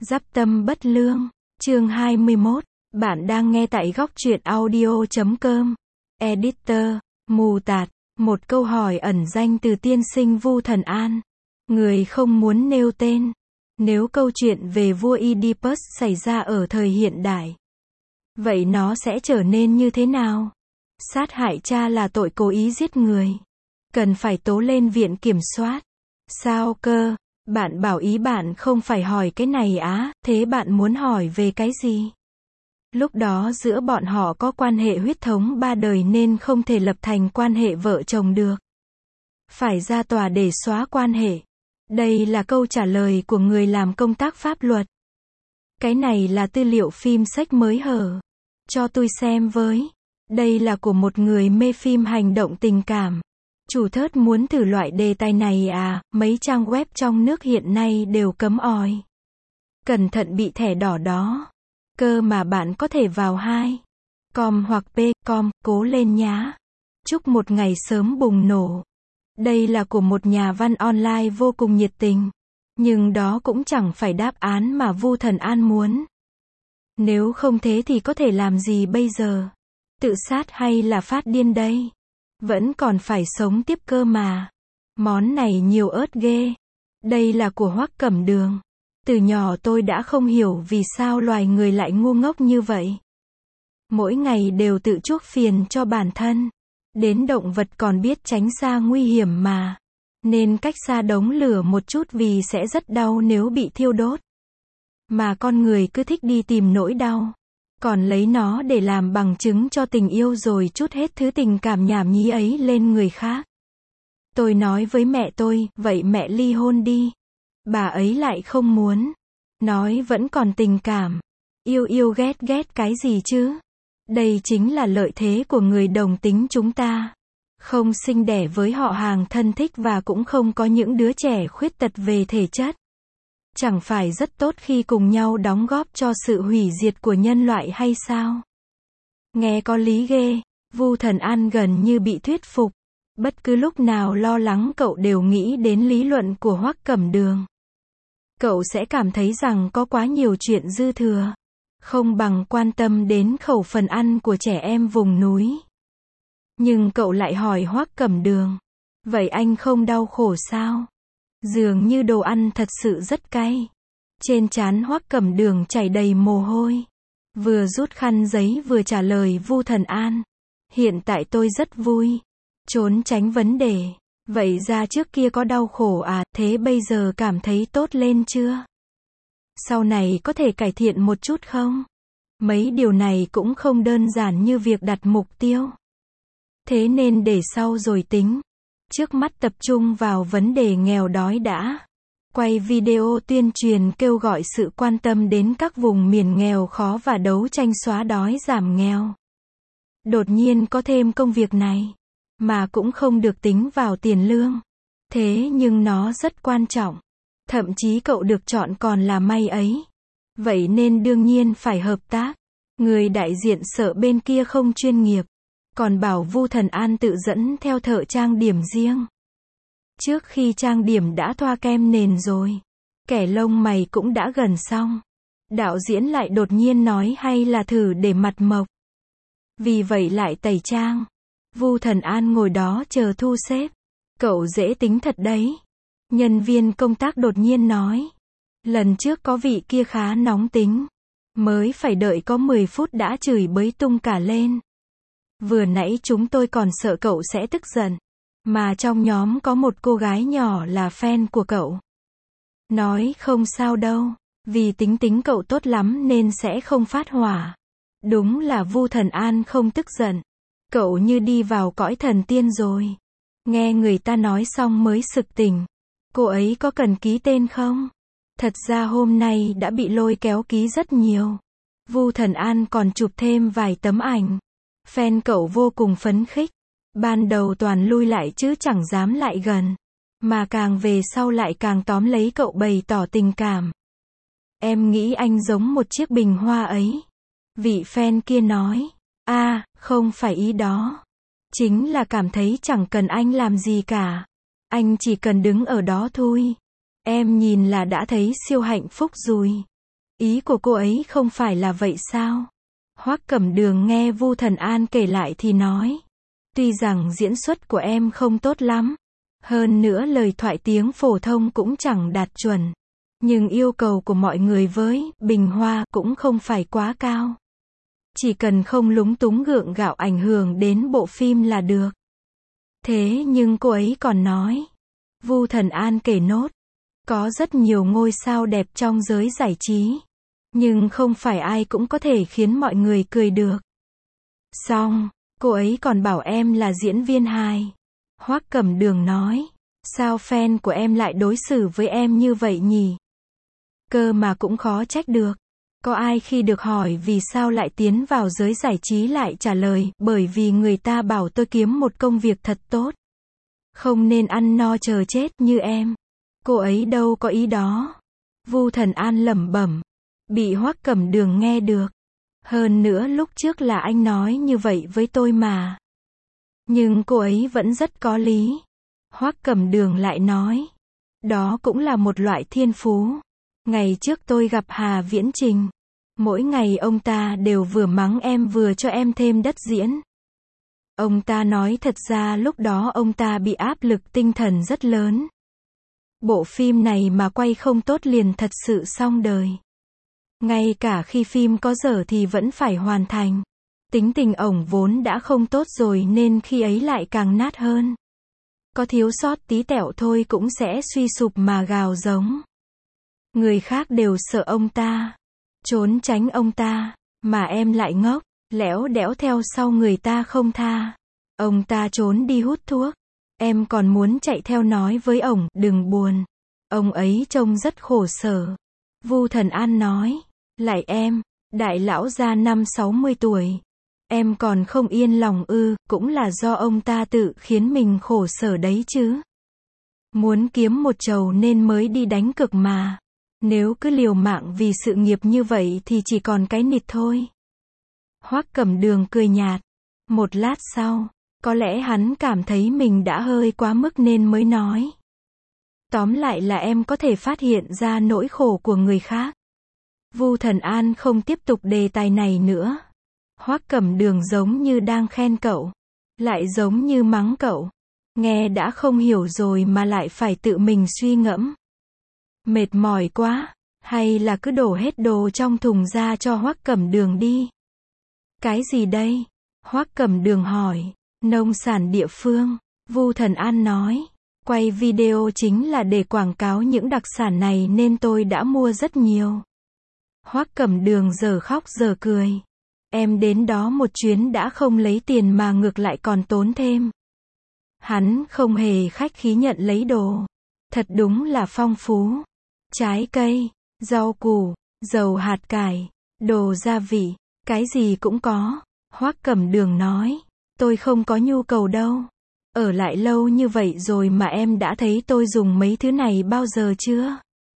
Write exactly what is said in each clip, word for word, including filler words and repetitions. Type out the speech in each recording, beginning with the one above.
Giáp tâm bất lương. Chương hai mươi mốt. Bạn đang nghe tại góc truyện audio chấm com. Editor. Mù tạt. Một câu hỏi ẩn danh từ tiên sinh Vu Thần An. Người không muốn nêu tên. Nếu câu chuyện về vua Oedipus xảy ra ở thời hiện đại, vậy nó sẽ trở nên như thế nào? Sát hại cha là tội cố ý giết người. Cần phải tố lên viện kiểm soát. Sao cơ? Bạn bảo ý bạn không phải hỏi cái này á, thế bạn muốn hỏi về cái gì? Lúc đó giữa bọn họ có quan hệ huyết thống ba đời nên không thể lập thành quan hệ vợ chồng được. Phải ra tòa để xóa quan hệ. Đây là câu trả lời của người làm công tác pháp luật. Cái này là tư liệu phim sách mới hở. Cho tôi xem với. Đây là của một người mê phim hành động tình cảm. Chủ thớt muốn thử loại đề tài này à, mấy trang web trong nước hiện nay đều cấm oi. Cẩn thận bị thẻ đỏ đó. Cơ mà bạn có thể vào hai com hoặc p com, cố lên nhá. Chúc một ngày sớm bùng nổ. Đây là của một nhà văn online vô cùng nhiệt tình. Nhưng đó cũng chẳng phải đáp án mà Vu Thần An muốn. Nếu không thế thì có thể làm gì bây giờ? Tự sát hay là phát điên đây? Vẫn còn phải sống tiếp cơ mà. Món này nhiều ớt ghê. Đây là của Hoắc Cẩm Đường. Từ nhỏ tôi đã không hiểu vì sao loài người lại ngu ngốc như vậy. Mỗi ngày đều tự chuốc phiền cho bản thân. Đến động vật còn biết tránh xa nguy hiểm mà. Nên cách xa đống lửa một chút vì sẽ rất đau nếu bị thiêu đốt. Mà con người cứ thích đi tìm nỗi đau. Còn lấy nó để làm bằng chứng cho tình yêu rồi trút hết thứ tình cảm nhảm nhí ấy lên người khác. Tôi nói với mẹ tôi, vậy mẹ ly hôn đi. Bà ấy lại không muốn. Nói vẫn còn tình cảm. Yêu yêu ghét ghét cái gì chứ? Đây chính là lợi thế của người đồng tính chúng ta. Không sinh đẻ với họ hàng thân thích và cũng không có những đứa trẻ khuyết tật về thể chất. Chẳng phải rất tốt khi cùng nhau đóng góp cho sự hủy diệt của nhân loại hay sao? Nghe có lý ghê. Vu Thần An gần như bị thuyết phục. Bất cứ lúc nào lo lắng cậu đều nghĩ đến lý luận của Hoắc Cẩm Đường. Cậu sẽ cảm thấy rằng có quá nhiều chuyện dư thừa. Không bằng quan tâm đến khẩu phần ăn của trẻ em vùng núi. Nhưng cậu lại hỏi Hoắc Cẩm Đường. Vậy anh không đau khổ sao? Dường như đồ ăn thật sự rất cay. Trên trán Hoắc Cẩm Đường chảy đầy mồ hôi. Vừa rút khăn giấy vừa trả lời Vu Thần An. Hiện tại tôi rất vui. Trốn tránh vấn đề. Vậy ra trước kia có đau khổ à, thế bây giờ cảm thấy tốt lên chưa? Sau này có thể cải thiện một chút không? Mấy điều này cũng không đơn giản như việc đặt mục tiêu. Thế nên để sau rồi tính. Trước mắt tập trung vào vấn đề nghèo đói đã. Quay video tuyên truyền kêu gọi sự quan tâm đến các vùng miền nghèo khó và đấu tranh xóa đói giảm nghèo. Đột nhiên có thêm công việc này. Mà cũng không được tính vào tiền lương. Thế nhưng nó rất quan trọng. Thậm chí cậu được chọn còn là may ấy. Vậy nên đương nhiên phải hợp tác. Người đại diện sợ bên kia không chuyên nghiệp. Còn bảo Vu Thần An tự dẫn theo thợ trang điểm riêng. Trước khi trang điểm đã thoa kem nền rồi. Kẻ lông mày cũng đã gần xong. Đạo diễn lại đột nhiên nói hay là thử để mặt mộc. Vì vậy lại tẩy trang. Vu Thần An ngồi đó chờ thu xếp. Cậu dễ tính thật đấy. Nhân viên công tác đột nhiên nói. Lần trước có vị kia khá nóng tính. Mới phải đợi có mười phút đã chửi bới tung cả lên. Vừa nãy chúng tôi còn sợ cậu sẽ tức giận. Mà trong nhóm có một cô gái nhỏ là fan của cậu. Nói không sao đâu. Vì tính tính cậu tốt lắm nên sẽ không phát hỏa. Đúng là Vu Thần An không tức giận. Cậu như đi vào cõi thần tiên rồi. Nghe người ta nói xong mới sực tỉnh. Cô ấy có cần ký tên không? Thật ra hôm nay đã bị lôi kéo ký rất nhiều. Vu Thần An còn chụp thêm vài tấm ảnh. Fan cậu vô cùng phấn khích. Ban đầu toàn lui lại chứ chẳng dám lại gần. Mà càng về sau lại càng tóm lấy cậu bày tỏ tình cảm. Em nghĩ anh giống một chiếc bình hoa ấy. Vị fan kia nói. A, à, không phải ý đó. Chính là cảm thấy chẳng cần anh làm gì cả. Anh chỉ cần đứng ở đó thôi. Em nhìn là đã thấy siêu hạnh phúc rồi. Ý của cô ấy không phải là vậy sao? Hoắc Cẩm Đường nghe Vu Thần An kể lại thì nói. Tuy rằng diễn xuất của em không tốt lắm, hơn nữa lời thoại tiếng phổ thông cũng chẳng đạt chuẩn, nhưng yêu cầu của mọi người với Bình Hoa cũng không phải quá cao. Chỉ cần không lúng túng gượng gạo ảnh hưởng đến bộ phim là được. Thế nhưng cô ấy còn nói. Vu Thần An kể nốt. Có rất nhiều ngôi sao đẹp trong giới giải trí. Nhưng không phải ai cũng có thể khiến mọi người cười được. Xong, cô ấy còn bảo em là diễn viên hài. Hoắc Cẩm Đường nói. Sao fan của em lại đối xử với em như vậy nhỉ? Cơ mà cũng khó trách được. Có ai khi được hỏi vì sao lại tiến vào giới giải trí lại trả lời, bởi vì người ta bảo tôi kiếm một công việc thật tốt. Không nên ăn no chờ chết như em. Cô ấy đâu có ý đó. Vu Thần An lẩm bẩm. Bị Hoắc Cẩm Đường nghe được. Hơn nữa lúc trước là anh nói như vậy với tôi mà. Nhưng cô ấy vẫn rất có lý. Hoắc Cẩm Đường lại nói. Đó cũng là một loại thiên phú. Ngày trước tôi gặp Hà Viễn Trình. Mỗi ngày ông ta đều vừa mắng em vừa cho em thêm đất diễn. Ông ta nói thật ra lúc đó ông ta bị áp lực tinh thần rất lớn. Bộ phim này mà quay không tốt liền thật sự xong đời. Ngay cả khi phim có dở thì vẫn phải hoàn thành. Tính tình ổng vốn đã không tốt rồi nên khi ấy lại càng nát hơn. Có thiếu sót tí tẹo thôi cũng sẽ suy sụp mà gào giống. Người khác đều sợ ông ta, trốn tránh ông ta, mà em lại ngốc, lẽo đẽo theo sau người ta không tha. Ông ta trốn đi hút thuốc, em còn muốn chạy theo nói với ổng, đừng buồn. Ông ấy trông rất khổ sở. Vu Thần An nói, lại em, đại lão gia năm sáu mươi tuổi. Em còn không yên lòng ư, cũng là do ông ta tự khiến mình khổ sở đấy chứ. Muốn kiếm một chầu nên mới đi đánh cược mà. Nếu cứ liều mạng vì sự nghiệp như vậy thì chỉ còn cái nịt thôi. Hoắc Cẩm Đường cười nhạt. Một lát sau, có lẽ hắn cảm thấy mình đã hơi quá mức nên mới nói. Tóm lại là em có thể phát hiện ra nỗi khổ của người khác. Vu Thần An không tiếp tục đề tài này nữa. Hoắc Cẩm Đường giống như đang khen cậu, lại giống như mắng cậu. Nghe đã không hiểu rồi mà lại phải tự mình suy ngẫm. Mệt mỏi quá, hay là cứ đổ hết đồ trong thùng ra cho Hoắc Cẩm Đường đi. Cái gì đây? Hoắc Cẩm Đường hỏi. Nông sản địa phương. Vu Thần An nói. Quay video chính là để quảng cáo những đặc sản này nên tôi đã mua rất nhiều. Hoắc Cẩm Đường giờ khóc giờ cười. Em đến đó một chuyến đã không lấy tiền mà ngược lại còn tốn thêm. Hắn không hề khách khí nhận lấy đồ. Thật đúng là phong phú. Trái cây, rau củ, dầu hạt cải, đồ gia vị, cái gì cũng có. Hoắc Cẩm Đường nói. Tôi không có nhu cầu đâu. Ở lại lâu như vậy rồi mà em đã thấy tôi dùng mấy thứ này bao giờ chưa?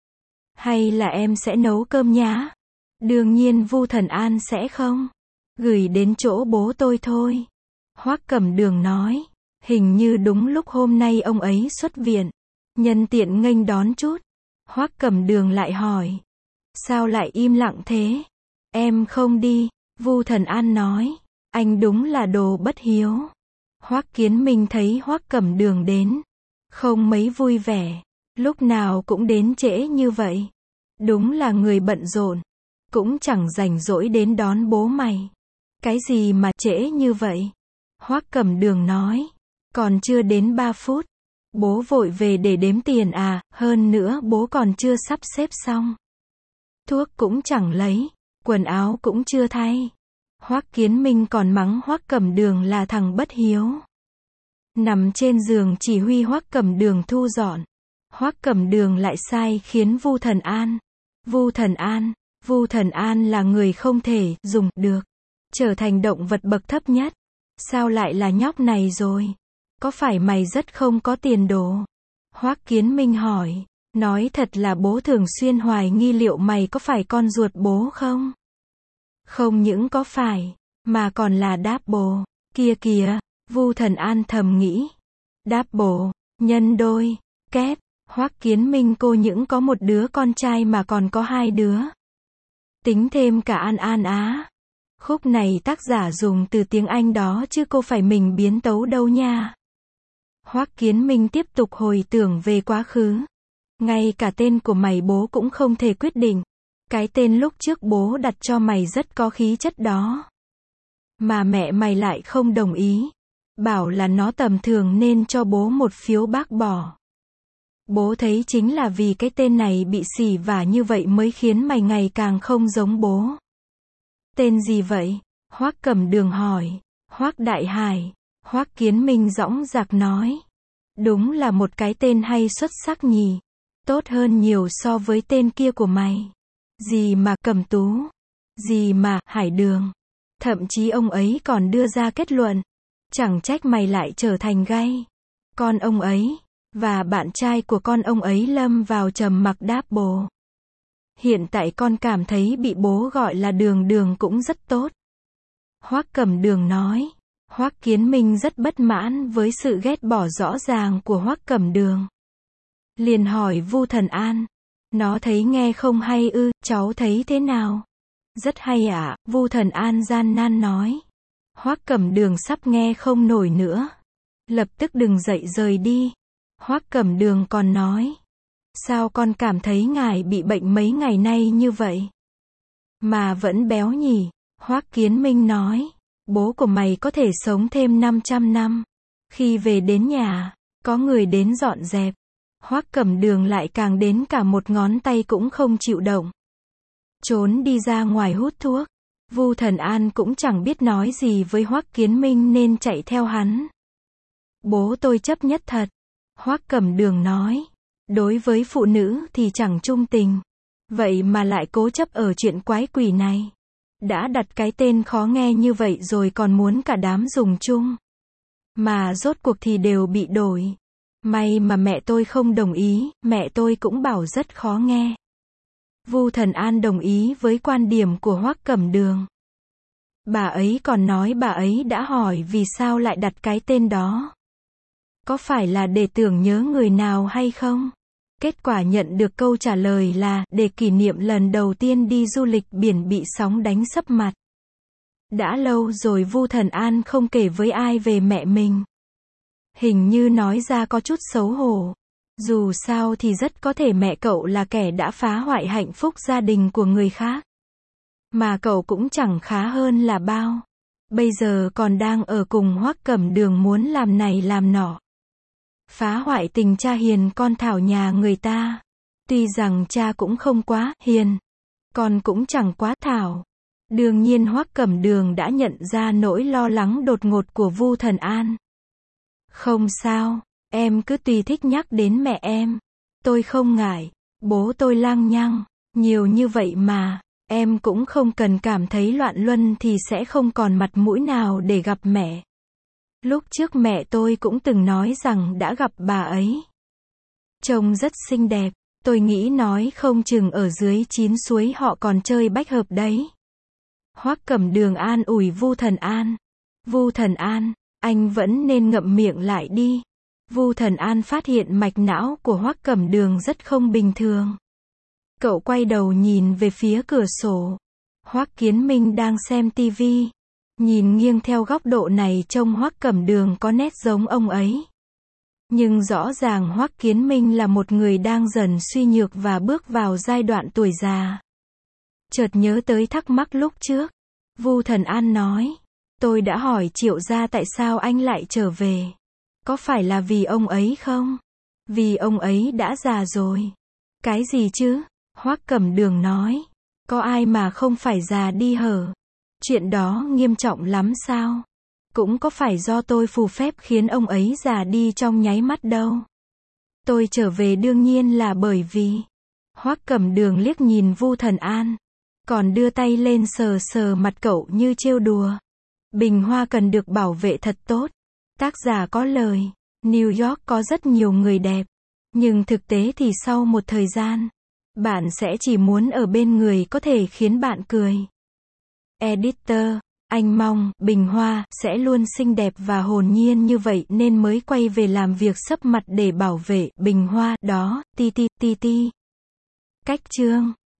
Hay là em sẽ nấu cơm nhá? Đương nhiên Vu Thần An sẽ không. Gửi đến chỗ bố tôi thôi. Hoắc Cẩm Đường nói. Hình như đúng lúc hôm nay ông ấy xuất viện. Nhân tiện nghênh đón chút. Hoắc Cẩm Đường lại hỏi. Sao lại im lặng thế? Em không đi. Vu Thần An nói. Anh đúng là đồ bất hiếu. Hoắc Kiến Minh thấy Hoắc Cẩm Đường đến. Không mấy vui vẻ. Lúc nào cũng đến trễ như vậy. Đúng là người bận rộn. Cũng chẳng rảnh rỗi đến đón bố mày. Cái gì mà trễ như vậy? Hoắc Cẩm Đường nói. Còn chưa đến ba phút. Bố vội về để đếm tiền à, hơn nữa bố còn chưa sắp xếp xong. Thuốc cũng chẳng lấy, quần áo cũng chưa thay. Hoắc Kiến Minh còn mắng Hoắc Cẩm Đường là thằng bất hiếu. Nằm trên giường chỉ huy Hoắc Cẩm Đường thu dọn. Hoắc Cẩm Đường lại sai khiến Vu Thần An. Vu Thần An, Vu Thần An là người không thể dùng được, trở thành động vật bậc thấp nhất. Sao lại là nhóc này rồi? Có phải mày rất không có tiền đồ? Hoắc Kiến Minh hỏi. Nói thật là bố thường xuyên hoài nghi liệu mày có phải con ruột bố không? Không những có phải, mà còn là đáp bồ. Kia kìa, Vu Thần An thầm nghĩ. Đáp bồ, nhân đôi, kép. Hoắc Kiến Minh cô những có một đứa con trai mà còn có hai đứa. Tính thêm cả An An á. Khúc này tác giả dùng từ tiếng Anh đó chứ cô phải mình biến tấu đâu nha. Hoắc Kiến Minh tiếp tục hồi tưởng về quá khứ. Ngay cả tên của mày bố cũng không thể quyết định. Cái tên lúc trước bố đặt cho mày rất có khí chất đó. Mà mẹ mày lại không đồng ý. Bảo là nó tầm thường nên cho bố một phiếu bác bỏ. Bố thấy chính là vì cái tên này bị xỉ vả như vậy mới khiến mày ngày càng không giống bố. Tên gì vậy? Hoắc Cẩm Đường hỏi. Hoắc Đại Hải. Hoắc Kiến Minh dõng dạc nói. Đúng là một cái tên hay xuất sắc nhỉ. Tốt hơn nhiều so với tên kia của mày. Gì mà Cẩm Tú. Gì mà Hải Đường. Thậm chí ông ấy còn đưa ra kết luận. Chẳng trách mày lại trở thành gay. Con ông ấy, và bạn trai của con ông ấy lâm vào trầm mặc đáp bố. Hiện tại con cảm thấy bị bố gọi là Đường Đường cũng rất tốt. Hoắc Cẩm Đường nói. Hoắc Kiến Minh rất bất mãn với sự ghét bỏ rõ ràng của Hoắc Cẩm Đường. Liền hỏi Vu Thần An. Nó thấy nghe không hay ư, cháu thấy thế nào? Rất hay ạ, à, Vu Thần An gian nan nói. Hoắc Cẩm Đường sắp nghe không nổi nữa. Lập tức đừng dậy rời đi. Hoắc Cẩm Đường còn nói. Sao con cảm thấy ngài bị bệnh mấy ngày nay như vậy? Mà vẫn béo nhỉ? Hoắc Kiến Minh nói. Bố của mày có thể sống thêm năm trăm năm. Khi về đến nhà, có người đến dọn dẹp. Hoắc Cẩm Đường lại càng đến cả một ngón tay cũng không chịu động. Trốn đi ra ngoài hút thuốc. Vu Thần An cũng chẳng biết nói gì với Hoắc Kiến Minh nên chạy theo hắn. Bố tôi chấp nhất thật. Hoắc Cẩm Đường nói. Đối với phụ nữ thì chẳng trung tình. Vậy mà lại cố chấp ở chuyện quái quỷ này. Đã đặt cái tên khó nghe như vậy rồi còn muốn cả đám dùng chung. Mà rốt cuộc thì đều bị đổi. May mà mẹ tôi không đồng ý, mẹ tôi cũng bảo rất khó nghe. Vu Thần An đồng ý với quan điểm của Hoắc Cẩm Đường. Bà ấy còn nói bà ấy đã hỏi vì sao lại đặt cái tên đó. Có phải là để tưởng nhớ người nào hay không? Kết quả nhận được câu trả lời là để kỷ niệm lần đầu tiên đi du lịch biển bị sóng đánh sấp mặt. Đã lâu rồi Vu Thần An không kể với ai về mẹ mình. Hình như nói ra có chút xấu hổ. Dù sao thì rất có thể mẹ cậu là kẻ đã phá hoại hạnh phúc gia đình của người khác. Mà cậu cũng chẳng khá hơn là bao. Bây giờ còn đang ở cùng Hoắc Cẩm Đường muốn làm này làm nọ. Phá hoại tình cha hiền con thảo nhà người ta. Tuy rằng cha cũng không quá hiền, con cũng chẳng quá thảo. Đương nhiên Hoắc Cẩm Đường đã nhận ra nỗi lo lắng đột ngột của Vu Thần An. Không sao, em cứ tùy thích nhắc đến mẹ em. Tôi không ngại, bố tôi lăng nhăng, nhiều như vậy mà, em cũng không cần cảm thấy loạn luân thì sẽ không còn mặt mũi nào để gặp mẹ. Lúc trước mẹ tôi cũng từng nói rằng đã gặp bà ấy. Trông rất xinh đẹp, tôi nghĩ nói không chừng ở dưới chín suối họ còn chơi bách hợp đấy. Hoắc Cẩm Đường an ủi Vu Thần An. Vu Thần An, anh vẫn nên ngậm miệng lại đi. Vu Thần An phát hiện mạch não của Hoắc Cẩm Đường rất không bình thường. Cậu quay đầu nhìn về phía cửa sổ. Hoắc Kiến Minh đang xem tivi. Nhìn nghiêng theo góc độ này trông Hoắc Cẩm Đường có nét giống ông ấy. Nhưng rõ ràng Hoắc Kiến Minh là một người đang dần suy nhược và bước vào giai đoạn tuổi già. Chợt nhớ tới thắc mắc lúc trước. Vu Thần An nói. Tôi đã hỏi Triệu gia tại sao anh lại trở về. Có phải là vì ông ấy không? Vì ông ấy đã già rồi. Cái gì chứ? Hoắc Cẩm Đường nói. Có ai mà không phải già đi hở? Chuyện đó nghiêm trọng lắm sao? Cũng có phải do tôi phù phép khiến ông ấy già đi trong nháy mắt đâu. Tôi trở về đương nhiên là bởi vì. Hoắc Cẩm Đường liếc nhìn Vu Thần An. Còn đưa tay lên sờ sờ mặt cậu như trêu đùa. Bình Hoa cần được bảo vệ thật tốt. Tác giả có lời. New York có rất nhiều người đẹp. Nhưng thực tế thì sau một thời gian, bạn sẽ chỉ muốn ở bên người có thể khiến bạn cười. Editor, anh mong Bình Hoa sẽ luôn xinh đẹp và hồn nhiên như vậy nên mới quay về làm việc sấp mặt để bảo vệ Bình Hoa đó, ti ti ti ti. Cách chương